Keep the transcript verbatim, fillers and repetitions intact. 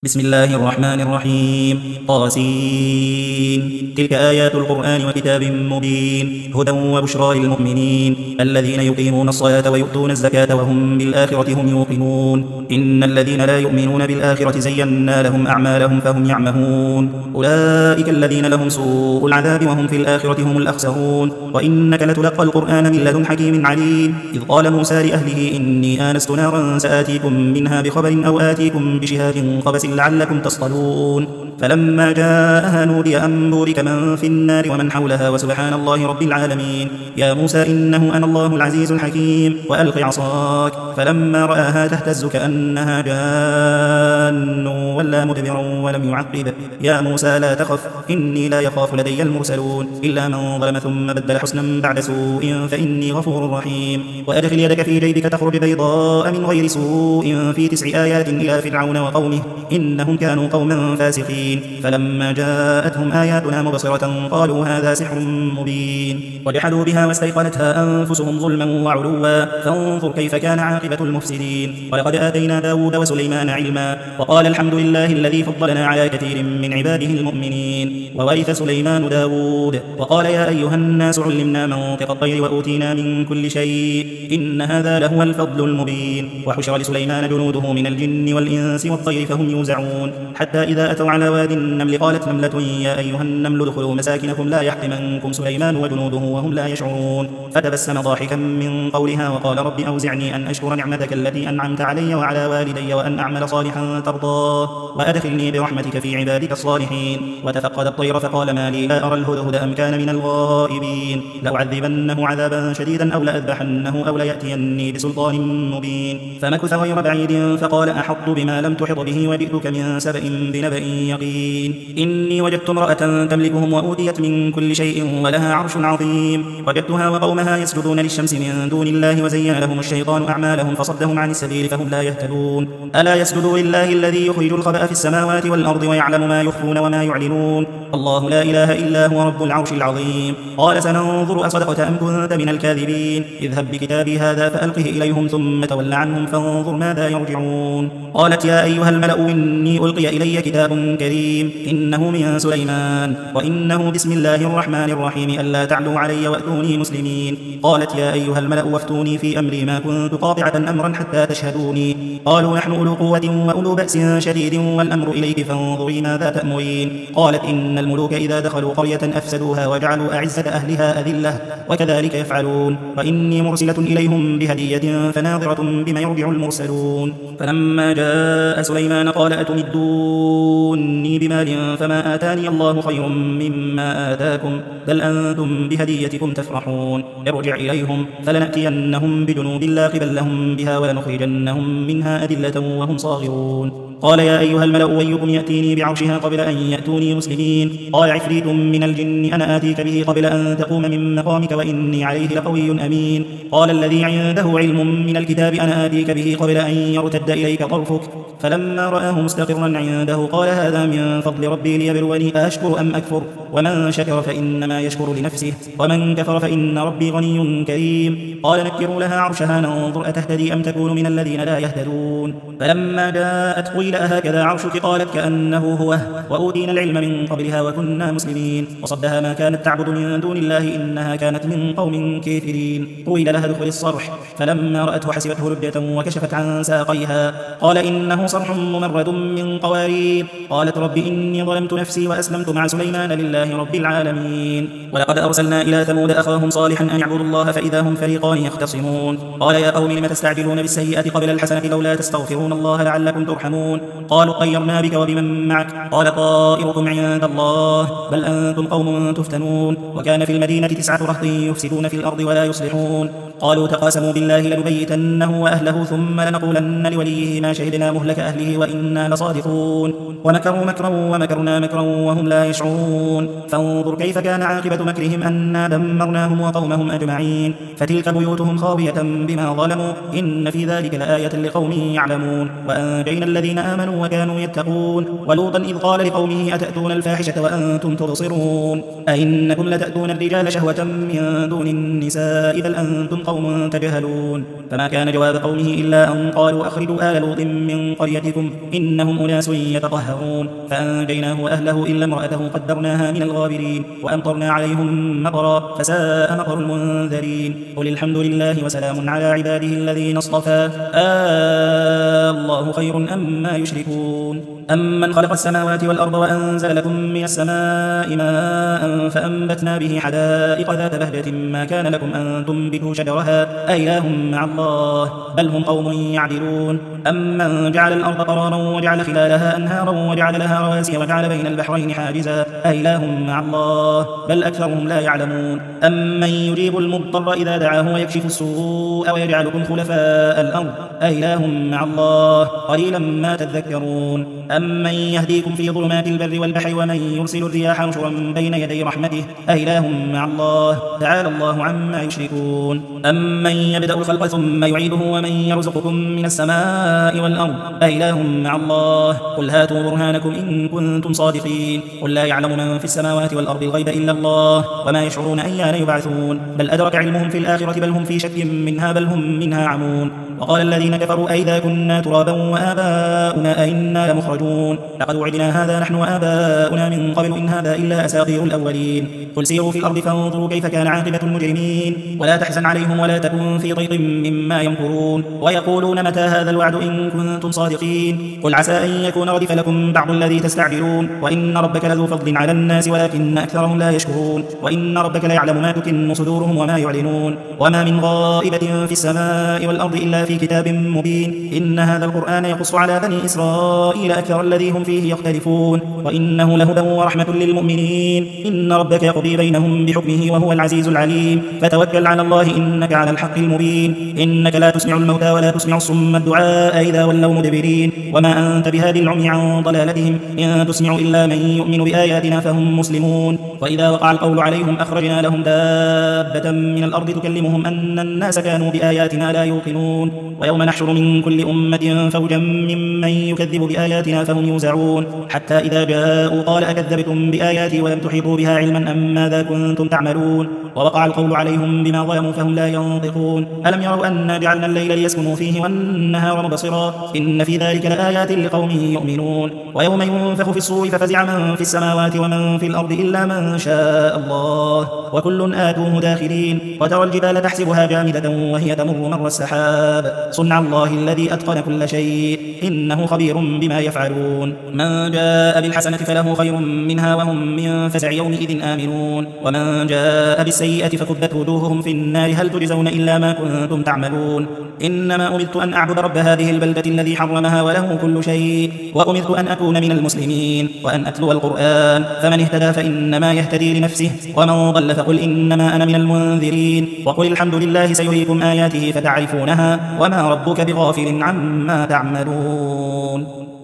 بسم الله الرحمن الرحيم طاسين تلك آيات القرآن وكتاب مبين هدى وبشرى للمؤمنين الذين يقيمون الصلاة ويؤتون الزكاة وهم بالآخرة هم يوقنون إن الذين لا يؤمنون بالآخرة زينا لهم أعمالهم فهم يعمهون أولئك الذين لهم سوء العذاب وهم في الآخرة هم الأخسرون وإنك لتلقى القرآن من لدن حكيم عليم إذ قال موسى لأهله إني آنست نارا سآتيكم منها بخبر أو آتيكم بشهاب قبس لعلكم تصطلون فلما جاءها نودي أن بورك من في النار ومن حولها وسبحان الله رب العالمين يا موسى إنه أنا الله العزيز الحكيم وألق عصاك فلما رآها تهتز كأنها جان ولا مدبرا ولم يعقب يا موسى لا تخف إني لا يخاف لدي المرسلون إلا من ظلم ثم بدل حسنا بعد سوء فإني غفور رحيم وأدخل يدك في جيبك تخرج بيضاء من غير سوء في تسع آيات إلى فرعون وقومه إنهم كانوا قوما فاسقين فلما جاءتهم آياتنا مبصرة قالوا هذا سحر مبين وجحدوا بها واستيقنتها أنفسهم ظلما وعلوا فانظر كيف كان عاقبة المفسدين ولقد آتينا داود وسليمان علما وقال الحمد لله الذي فضلنا على كثير من عباده المؤمنين وورث سليمان داود وقال يا أيها الناس علمنا منطق الطير وأوتينا من كل شيء إن هذا لهو الفضل المبين وحشر لسليمان جنوده من الجن والإنس والطير فهم يوزعون حتى إذا أتوا على واد النمل قالت نملة يا أيها النمل ادخلوا مساكنكم لا يحطمنكم سليمان وجنوده وهم لا يشعرون فتبسم ضاحكا من قولها وقال رب أوزعني أن أشكر نعمتك التي أنعمت علي وعلى والدي وأن أعمل صالحا ترضاه وأدخلني برحمتك في عبادك الصالحين وتفقد الطير فقال ما لي لا أرى الهدهد أم كان من الغائبين لأعذبنه عذابا شديدا أو لأذبحنه أو ليأتيني بسلطان مبين فمكث غير بعيد فقال أحط بما لم تحط به وجئتك من سبأ بنبأ يقين إني وجدت امرأة تملكهم وأوتيت من كل شيء ولها عرش عظيم وجدتها وقومها يسجدون للشمس من دون الله وزين لهم الشيطان أعمالهم فصدهم عن السبيل فهم لا يهتدون ألا يسجدوا لله الذي يخرج الخبأ في السماوات والأرض ويعلم ما يخفون وما يعلنون الله لا إله إلا هو رب العرش العظيم قال سننظر أصدقت أم كنت من الكاذبين اذهب بكتابي هذا فألقه إليهم ثم تول عنهم فانظر ماذا يرجعون قالت يا أيها الملأ إني ألقي إلي كتاب كريم إنه من سليمان وإنه بسم الله الرحمن الرحيم ألا تعلوا علي وأتوني مسلمين قالت يا أيها الملأ وافتوني في أمري ما كنت قاطعة أمرا حتى تشهدوني قالوا نحن أولو قوة وأولو بأس شديد والأمر إليك فانظري ماذا تأمرين قالت إن الملوك إذا دخلوا قرية أفسدوها وجعلوا أعزة أهلها أذلة وكذلك يفعلون وإني مرسلة إليهم بهدية فناظرة بما يرجع المرسلون فلما جاء سليمان قال أتمدوني بمال فما آتاني الله خير مما آتاكم بل أنتم بهديتكم تفرحون ارجع إليهم فلنأتينهم بجنود لا قبل لهم بها ولنخرجنهم منها أذلة وهم صاغرون قال يا أيها الملأ أيكم يأتيني بعرشها قبل أن يأتوني مسلمين قال عفريت من الجن أنا آتيك به قبل أن تقوم من مقامك وإني عليه لقوي أمين قال الذي عنده علم من الكتاب أنا آتيك به قبل أن يرتد إليك طرفك فلما رآه مستقرا عنده قال هذا من فضل ربي ليبلوني أشكر أم أكفر ومن شكر فإنما يشكر لنفسه ومن كفر فإن ربي غني كريم قال نكروا لها عرشها ننظر أتهتدي أم تكون من الذين لا يهتدون فلما جاءت قيل أهكذا عرشك قالت كأنه هو وأوتينا العلم من قبلها وكنا مسلمين وصدها ما كانت تعبد من دون الله إنها كانت من قوم كافرين قيل لها ادخل الصرح فلما رأته حسبته لجة وكشفت عن ساقيها قال إنه صرح ممرد من قوارير قالت رب إني ظلمت نفسي وأسلمت مع سليمان لله رب العالمين ولقد أرسلنا إلى ثمود أخاهم صالحا أن يعبدوا الله فإذا هم فريقان يختصمون قال يا قوم لم تستعجلون بالسيئة قبل الحسنة لولا تستغفرون الله لعلكم ترحمون قالوا طيرنا بك وبمن معك قال طائركم عند الله بل أنتم قوم تفتنون وكان في المدينة تسعة رهط يفسدون في الأرض ولا يصلحون قالوا تقاسموا بالله لنبيتنه وأهله ثم لنقولن لوليه ما شهدنا مهلك أهله وإنا لصادقون ومكروا مكرا ومكرنا مكرا وهم لا يشعرون فانظر كيف كان عاقبة مكرهم أنا دمرناهم وقومهم أجمعين فتلك بيوتهم خاوية بما ظلموا إن في ذلك لآية لقوم يعلمون وأنجينا الذين آمنوا وكانوا يتقون ولوطا إذ قال لقومه أتأتون الفاحشة وأنتم تبصرون أئنكم لتأتون الرجال شهوة من دون النساء بل أنتم قوم تجهلون فما كان جواب قومه إلا أن قالوا أخرجوا آل لوط من قريتكم إنهم أناس يتطهرون فأنجيناه وأهله إلا امرأته قدرناها من الغابرين وأمطرنا عليهم مطرا فساء مطر المنذرين قل الحمد لله وسلام على عباده الذين اصطفى آه الله خير أما يشركون أمن خلق السماوات والأرض وأنزل لكم من السماء ماء فأنبتنا به حدائق ذات بهجة ما كان لكم أن تنبتوا شجرها أإله مع الله بل هم قوم يعدلون أمن جعل الأرض قرارا وجعل خلالها أنهارا وجعل لها رواسي وجعل بين البحرين حاجزا أإله مع الله بل أكثرهم لا يعلمون أمن يجيب المضطر إذا دعاه ويكشف السوء ويجعلكم خلفاء الأرض أإله مع الله قليلا ما تذكرون أمن يهديكم في ظلمات البر والبحر ومن يرسل الرياح نشرا بين يدي رحمته أإله مع الله تعالى الله عما يشركون أمن يبدأ الخلق ثم يعيده ومن يرزقكم من السماء والأرض أإله مع الله قل هاتوا برهانكم إن كنتم صادقين قل لا يعلم من في السماوات والأرض الغيب إلا الله وما يشعرون أيان يبعثون بل أدرك علمهم في الآخرة بل هم في شك منها بل هم منها عمون وقال الذين كفروا أئذا كنا ترابا وآباؤنا أئنا لمخرجون لقد وعدنا هذا نحن وآباؤنا من قبل إن هذا إلا أساطير الأولين قل سيروا في الأرض فانظروا كيف كان عاقبة المجرمين ولا تحزن عليهم ولا تكن في ضيق مما يمكرون ويقولون متى هذا الوعد إن كنتم صادقين قل عسى أن يكون ردف لكم بعض الذي تستعجلون وإن ربك لذو فضل على الناس ولكن أكثرهم لا يشكرون وإن ربك ليعلم ما تكن صدورهم وما يعلنون وما من غائبة في السماء والأرض إلا في كتاب مبين إن هذا القرآن يقص على بني إسرائيل أكثر الذي هم فيه يختلفون وإنه لهدى ورحمة للمؤمنين إن ربك يقضي بينهم بحكمه وهو العزيز العليم فتوكل على الله إنك على الحق المبين إنك لا تسمع الموتى ولا تسمع الصم الدعاء إذا ولوا مدبرين وما أنت بهادي العمي عن ضلالتهم إن تسمع إلا من يؤمن بآياتنا فهم مسلمون وإذا وقع القول عليهم أخرجنا لهم دابة من الأرض تكلمهم أن الناس كانوا بآياتنا لا يوقنون ويوم نحشر من كل أمة فوجا ممن يكذب بآياتنا فهم يوزعون حتى إذا جاءوا قال أكذبتم بآياتي ولم تحيطوا بها علما أم ماذا كنتم تعملون ووقع القول عليهم بما ظلموا فهم لا ينطقون ألم يروا أنا جعلنا الليل ليسكنوا فيه والنهار مبصرا إن في ذلك لآيات لقوم يؤمنون ويوم ينفخ في الصور ففزع من في السماوات ومن في الأرض إلا من شاء الله وكل آتوه داخلين وترى الجبال تحسبها جامدة وهي تمر مر السحاب صنع الله الذي أتقن كل شيء إنه خبير بما يفعلون من جاء بالحسنة فله خير منها وهم من فزع يومئذ آمنون ومن جاء بالسيئة فكبت وجوههم في النار هل تجزون إلا ما كنتم تعملون إنما أمرت أن أعبد رب هذه البلدة الذي حرمها وله كل شيء وأمرت أن أكون من المسلمين وأن أتلو القرآن فمن اهتدى فإنما يهتدي لنفسه ومن ضل فقل إنما أنا من المنذرين وقل الحمد لله سيريكم آياته فتعرفونها وما ربك بغافل عما تعملون